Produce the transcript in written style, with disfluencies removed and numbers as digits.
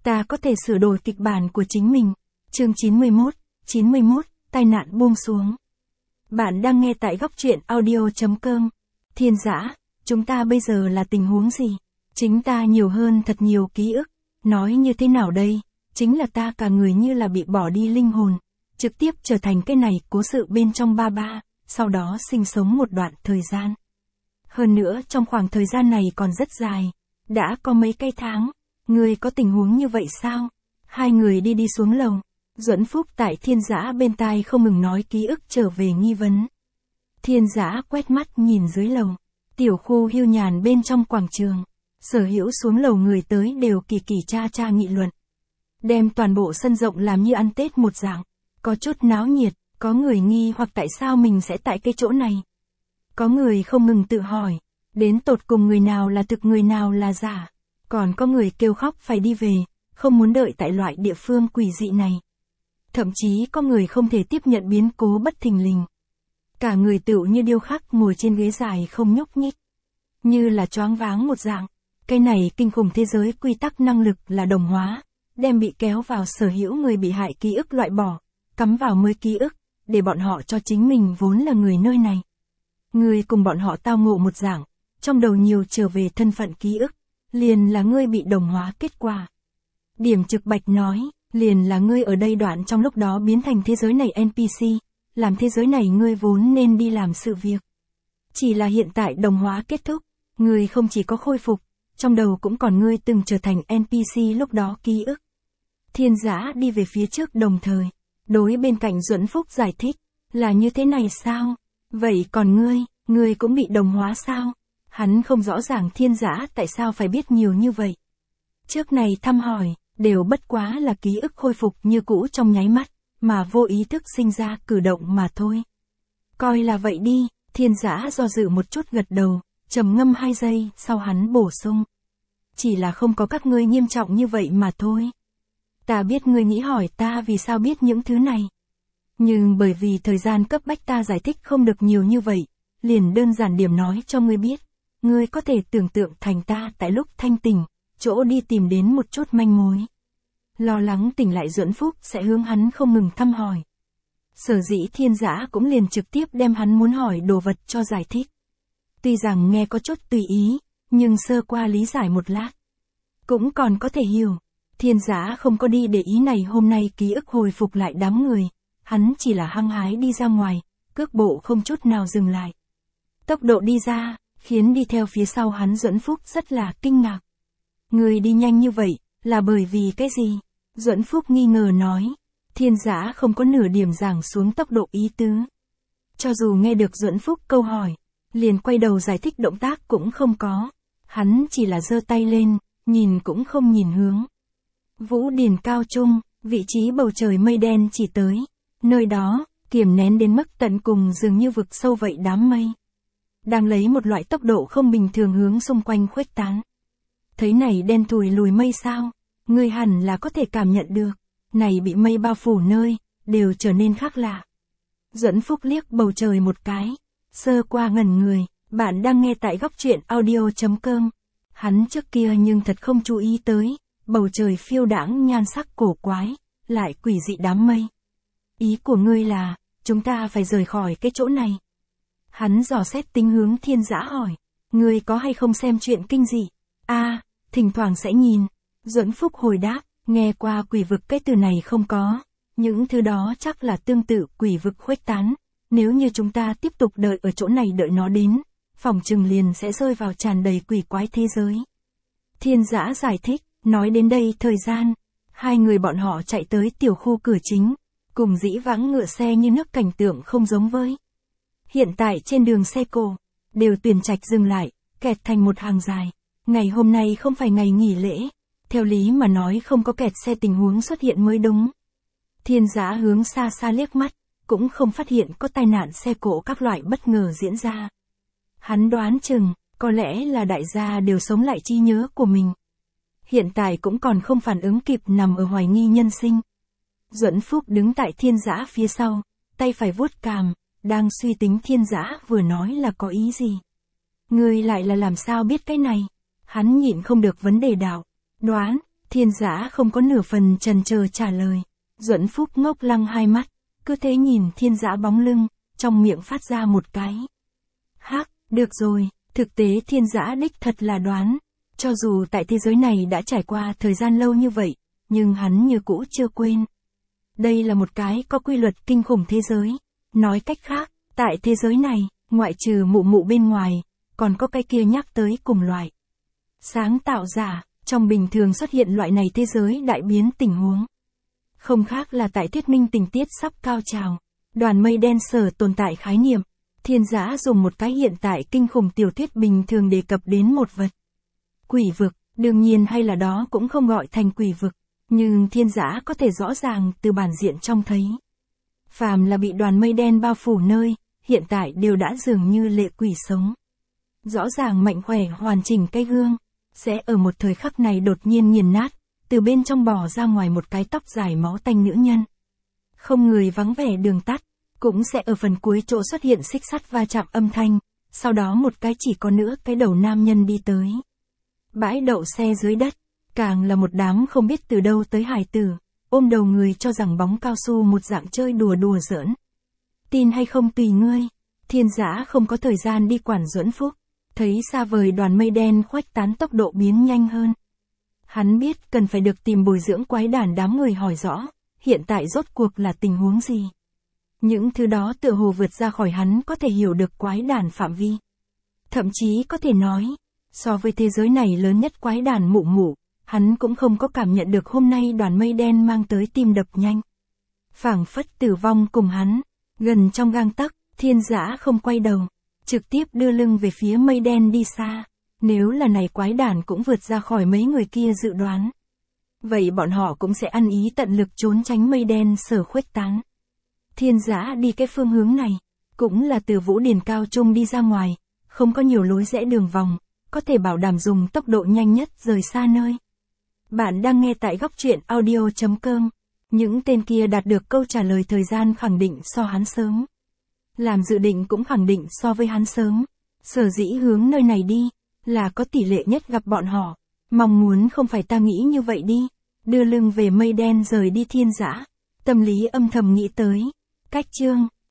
Ta có thể sửa đổi kịch bản của chính mình. Chương 91, tai nạn buông xuống. Bạn đang nghe tại góc truyện audio.com. Thiên Dã, chúng ta bây giờ là tình huống gì? Chính ta nhiều hơn thật nhiều ký ức. Nói như thế nào đây? Chính là ta cả người như là bị bỏ đi linh hồn. Trực tiếp trở thành cái này cố sự bên trong ba, sau đó sinh sống một đoạn thời gian. Hơn nữa trong khoảng thời gian này còn rất dài. Đã có mấy cái tháng. Ngươi có tình huống như vậy sao? Hai người đi xuống lầu. Duẫn Phúc tại Thiên Dã bên tai không ngừng nói ký ức trở về nghi vấn. Thiên Dã quét mắt nhìn dưới lầu. Tiểu khu hiu nhàn bên trong quảng trường. Sở hữu xuống lầu người tới đều kỳ cha nghị luận. Đem toàn bộ sân rộng làm như ăn Tết một dạng. Có chút náo nhiệt, có người nghi hoặc tại sao mình sẽ tại cái chỗ này. Có người không ngừng tự hỏi. Đến tột cùng người nào là thực người nào là giả. Còn có người kêu khóc phải đi về, không muốn đợi tại loại địa phương quỷ dị này. Thậm chí có người không thể tiếp nhận biến cố bất thình lình. Cả người tựu như điêu khắc ngồi trên ghế dài không nhúc nhích. Như là choáng váng một dạng. Cái này kinh khủng thế giới quy tắc năng lực là đồng hóa, đem bị kéo vào sở hữu người bị hại ký ức loại bỏ, cắm vào mới ký ức, để bọn họ cho chính mình vốn là người nơi này. Người cùng bọn họ tao ngộ một dạng, trong đầu nhiều trở về thân phận ký ức, liền là ngươi bị đồng hóa kết quả. Điểm Trực Bạch nói, liền là ngươi ở đây đoạn trong lúc đó biến thành thế giới này NPC, làm thế giới này ngươi vốn nên đi làm sự việc. Chỉ là hiện tại đồng hóa kết thúc, ngươi không chỉ có khôi phục, trong đầu cũng còn ngươi từng trở thành NPC lúc đó ký ức. Thiên Dã đi về phía trước đồng thời, đối bên cạnh Duẫn Phúc giải thích, là như thế này sao? Vậy còn ngươi cũng bị đồng hóa sao? Hắn không rõ ràng Thiên Dã tại sao phải biết nhiều như vậy. Trước này thăm hỏi, đều bất quá là ký ức khôi phục như cũ trong nháy mắt, mà vô ý thức sinh ra cử động mà thôi. Coi là vậy đi, Thiên Dã do dự một chút gật đầu, trầm ngâm 2 giây, sau hắn bổ sung. Chỉ là không có các ngươi nghiêm trọng như vậy mà thôi. Ta biết ngươi nghĩ hỏi ta vì sao biết những thứ này. Nhưng bởi vì thời gian cấp bách ta giải thích không được nhiều như vậy, liền đơn giản điểm nói cho ngươi biết. Ngươi có thể tưởng tượng thành ta tại lúc thanh tỉnh, chỗ đi tìm đến một chút manh mối. Lo lắng tỉnh lại Duẫn Phúc sẽ hướng hắn không ngừng thăm hỏi. Sở dĩ Thiên Dã cũng liền trực tiếp đem hắn muốn hỏi đồ vật cho giải thích. Tuy rằng nghe có chút tùy ý, nhưng sơ qua lý giải một lát. Cũng còn có thể hiểu. Thiên Dã không có đi để ý này hôm nay ký ức hồi phục lại đám người. Hắn chỉ là hăng hái đi ra ngoài, cước bộ không chút nào dừng lại. Tốc độ đi ra, khiến đi theo phía sau hắn Duẫn Phúc rất là kinh ngạc. Người đi nhanh như vậy, là bởi vì cái gì? Duẫn Phúc nghi ngờ nói. Thiên Dã không có nửa điểm giảm xuống tốc độ ý tứ. Cho dù nghe được Duẫn Phúc câu hỏi, liền quay đầu giải thích động tác cũng không có. Hắn chỉ là giơ tay lên, nhìn cũng không nhìn hướng. Vũ điền cao trung, vị trí bầu trời mây đen chỉ tới. Nơi đó, kiềm nén đến mức tận cùng dường như vực sâu vậy đám mây. Đang lấy một loại tốc độ không bình thường hướng xung quanh khuếch tán. Thấy này đen thùi lùi mây sao? Ngươi hẳn là có thể cảm nhận được. Này bị mây bao phủ nơi, đều trở nên khác lạ. Duẫn Phúc liếc bầu trời một cái. Sơ qua ngẩn người, bạn đang nghe tại góc truyện audio.com. Hắn trước kia nhưng thật không chú ý tới. Bầu trời phiêu đãng nhan sắc cổ quái, lại quỷ dị đám mây. Ý của ngươi là, chúng ta phải rời khỏi cái chỗ này. Hắn dò xét tính hướng Thiên Dã hỏi. Ngươi có hay không xem chuyện kinh dị? Thỉnh thoảng sẽ nhìn. Duẫn Phúc hồi đáp, nghe qua quỷ vực cái từ này không có. Những thứ đó chắc là tương tự quỷ vực khuếch tán. Nếu như chúng ta tiếp tục đợi ở chỗ này đợi nó đến, phỏng chừng liền sẽ rơi vào tràn đầy quỷ quái thế giới. Thiên Dã giải thích, nói đến đây thời gian. Hai người bọn họ chạy tới tiểu khu cửa chính. Cùng dĩ vãng ngựa xe như nước cảnh tượng không giống với. Hiện tại trên đường xe cộ, đều tuyển trạch dừng lại, kẹt thành một hàng dài. Ngày hôm nay không phải ngày nghỉ lễ. Theo lý mà nói không có kẹt xe tình huống xuất hiện mới đúng. Thiên Dã hướng xa xa liếc mắt, cũng không phát hiện có tai nạn xe cộ các loại bất ngờ diễn ra. Hắn đoán chừng, có lẽ là đại gia đều sống lại trí nhớ của mình. Hiện tại cũng còn không phản ứng kịp nằm ở hoài nghi nhân sinh. Duẫn Phúc đứng tại Thiên Dã phía sau, tay phải vuốt cằm, đang suy tính Thiên Dã vừa nói là có ý gì. Ngươi lại là làm sao biết cái này? Hắn nhịn không được vấn đề đạo. Đoán, Thiên Dã không có nửa phần chần chờ trả lời. Duẫn Phúc ngốc lăng hai mắt, cứ thế nhìn Thiên Dã bóng lưng, trong miệng phát ra một cái. Hắc, được rồi, thực tế Thiên Dã đích thật là đoán. Cho dù tại thế giới này đã trải qua thời gian lâu như vậy, nhưng hắn như cũ chưa quên. Đây là một cái có quy luật kinh khủng thế giới. Nói cách khác, tại thế giới này, ngoại trừ mụ mụ bên ngoài, còn có cái kia nhắc tới cùng loại. Sáng tạo giả, trong bình thường xuất hiện loại này thế giới đại biến tình huống. Không khác là tại thuyết minh tình tiết sắp cao trào. Đoàn mây đen sở tồn tại khái niệm. Thiên Dã dùng một cái hiện tại kinh khủng tiểu thuyết bình thường đề cập đến một vật. Quỷ vực, đương nhiên hay là đó cũng không gọi thành quỷ vực. Nhưng Thiên Dã có thể rõ ràng từ bản diện trông thấy. Phàm là bị đoàn mây đen bao phủ nơi, hiện tại đều đã dường như lệ quỷ sống. Rõ ràng mạnh khỏe hoàn chỉnh cái gương, sẽ ở một thời khắc này đột nhiên nghiền nát, từ bên trong bò ra ngoài một cái tóc dài máu tanh nữ nhân. Không người vắng vẻ đường tắt, cũng sẽ ở phần cuối chỗ xuất hiện xích sắt va chạm âm thanh, sau đó một cái chỉ có nữa cái đầu nam nhân đi tới. Bãi đậu xe dưới đất, càng là một đám không biết từ đâu tới hài tử, ôm đầu người cho rằng bóng cao su một dạng chơi đùa đùa giỡn. Tin hay không tùy ngươi, Thiên Dã không có thời gian đi quản Duẫn Phúc, thấy xa vời đoàn mây đen khuếch tán tốc độ biến nhanh hơn. Hắn biết cần phải được tìm bồi dưỡng quái đản đám người hỏi rõ, hiện tại rốt cuộc là tình huống gì. Những thứ đó tựa hồ vượt ra khỏi hắn có thể hiểu được quái đản phạm vi. Thậm chí có thể nói, so với thế giới này lớn nhất quái đản mụ mụ, hắn cũng không có cảm nhận được hôm nay đoàn mây đen mang tới tim đập nhanh. Phảng phất tử vong cùng hắn, gần trong gang tấc, Thiên Dã không quay đầu, trực tiếp đưa lưng về phía mây đen đi xa. Nếu là này quái đản cũng vượt ra khỏi mấy người kia dự đoán, vậy bọn họ cũng sẽ ăn ý tận lực trốn tránh mây đen sở khuếch tán. Thiên Dã đi cái phương hướng này, cũng là từ Vũ Điền Cao Trung đi ra ngoài, không có nhiều lối rẽ đường vòng, có thể bảo đảm dùng tốc độ nhanh nhất rời xa nơi. Bạn đang nghe tại góc truyện audio.com. Những tên kia đạt được câu trả lời thời gian khẳng định so hắn sớm. Làm dự định cũng khẳng định so với hắn sớm. Sở dĩ hướng nơi này đi, là có tỷ lệ nhất gặp bọn họ. Mong muốn không phải ta nghĩ như vậy đi. Đưa lưng về mây đen rời đi Thiên Dã. Tâm lý âm thầm nghĩ tới. Cách chương.